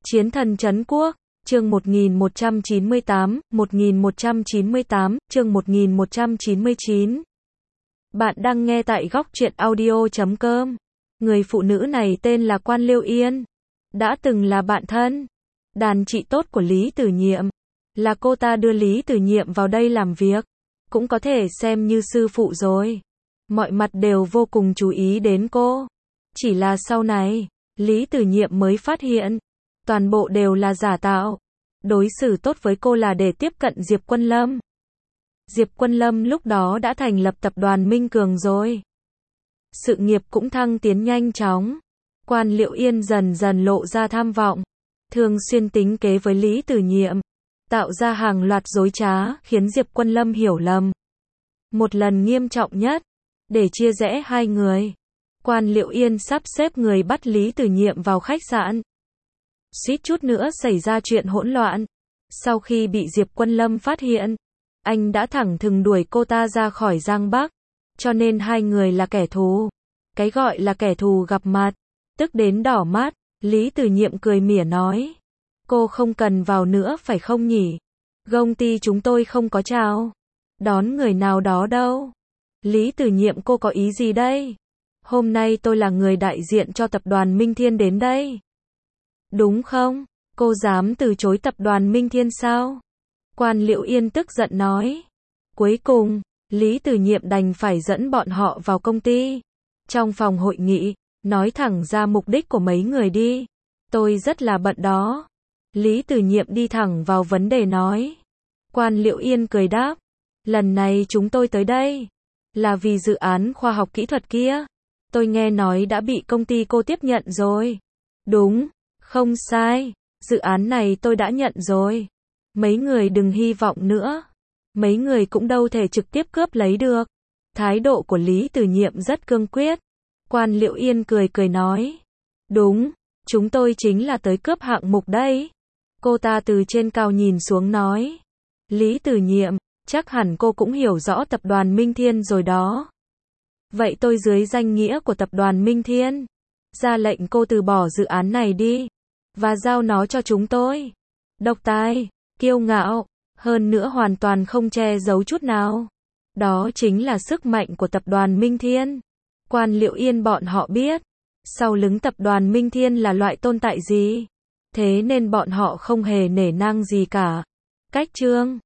Chiến thần trấn quốc, chương 1198, chương 1199. Bạn đang nghe tại góc truyện audio.com. Người phụ nữ này tên là Quan Liêu Yên, đã từng là bạn thân, đàn chị tốt của Lý Tử Nhiệm. Là cô ta đưa Lý Tử Nhiệm vào đây làm việc, cũng có thể xem như sư phụ rồi. Mọi mặt đều vô cùng chú ý đến cô. Chỉ là sau này, Lý Tử Nhiệm mới phát hiện, toàn bộ đều là giả tạo. Đối xử tốt với cô là để tiếp cận Diệp Quân Lâm. Diệp Quân Lâm lúc đó đã thành lập tập đoàn Minh Cường rồi. Sự nghiệp cũng thăng tiến nhanh chóng. Quan Liễu Yên dần dần lộ ra tham vọng, thường xuyên tính kế với Lý Tử Nhiệm, tạo ra hàng loạt dối trá, khiến Diệp Quân Lâm hiểu lầm. Một lần nghiêm trọng nhất, để chia rẽ hai người, Quan Liễu Yên sắp xếp người bắt Lý Tử Nhiệm vào khách sạn. Suýt chút nữa xảy ra chuyện hỗn loạn. Sau khi bị Diệp Quân Lâm phát hiện, anh đã thẳng thừng đuổi cô ta ra khỏi Giang Bắc. Cho nên hai người là kẻ thù. Cái gọi là kẻ thù gặp mặt, tức đến đỏ mắt. Lý Tử Nhiệm cười mỉa nói, cô không cần vào nữa phải không nhỉ? Công ty chúng tôi không có chào đón người nào đó đâu. Lý Tử Nhiệm, cô có ý gì đây? Hôm nay tôi là người đại diện cho tập đoàn Minh Thiên đến đây, đúng không? Cô dám từ chối tập đoàn Minh Thiên sao? Quan Liễu Yên tức giận nói. Cuối cùng, Lý Tử Nhiệm đành phải dẫn bọn họ vào công ty. Trong phòng hội nghị, nói thẳng ra mục đích của mấy người đi. Tôi rất là bận đó. Lý Tử Nhiệm đi thẳng vào vấn đề nói. Quan Liễu Yên cười đáp. Lần này chúng tôi tới đây là vì dự án khoa học kỹ thuật kia. Tôi nghe nói đã bị công ty cô tiếp nhận rồi. Đúng, không sai. Dự án này tôi đã nhận rồi. Mấy người đừng hy vọng nữa. Mấy người cũng đâu thể trực tiếp cướp lấy được. Thái độ của Lý Tử Nhiệm rất cương quyết. Quan Liễu Yên cười cười nói. Đúng, chúng tôi chính là tới cướp hạng mục đây. Cô ta từ trên cao nhìn xuống nói. Lý Tử Nhiệm, chắc hẳn cô cũng hiểu rõ tập đoàn Minh Thiên rồi đó. Vậy tôi dưới danh nghĩa của tập đoàn Minh Thiên, ra lệnh cô từ bỏ dự án này đi, và giao nó cho chúng tôi. Độc tài, kiêu ngạo, hơn nữa hoàn toàn không che giấu chút nào. Đó chính là sức mạnh của tập đoàn Minh Thiên. Quan Liễu Yên bọn họ biết, sau lưng tập đoàn Minh Thiên là loại tồn tại gì. Thế nên bọn họ không hề nể nang gì cả. Cách chương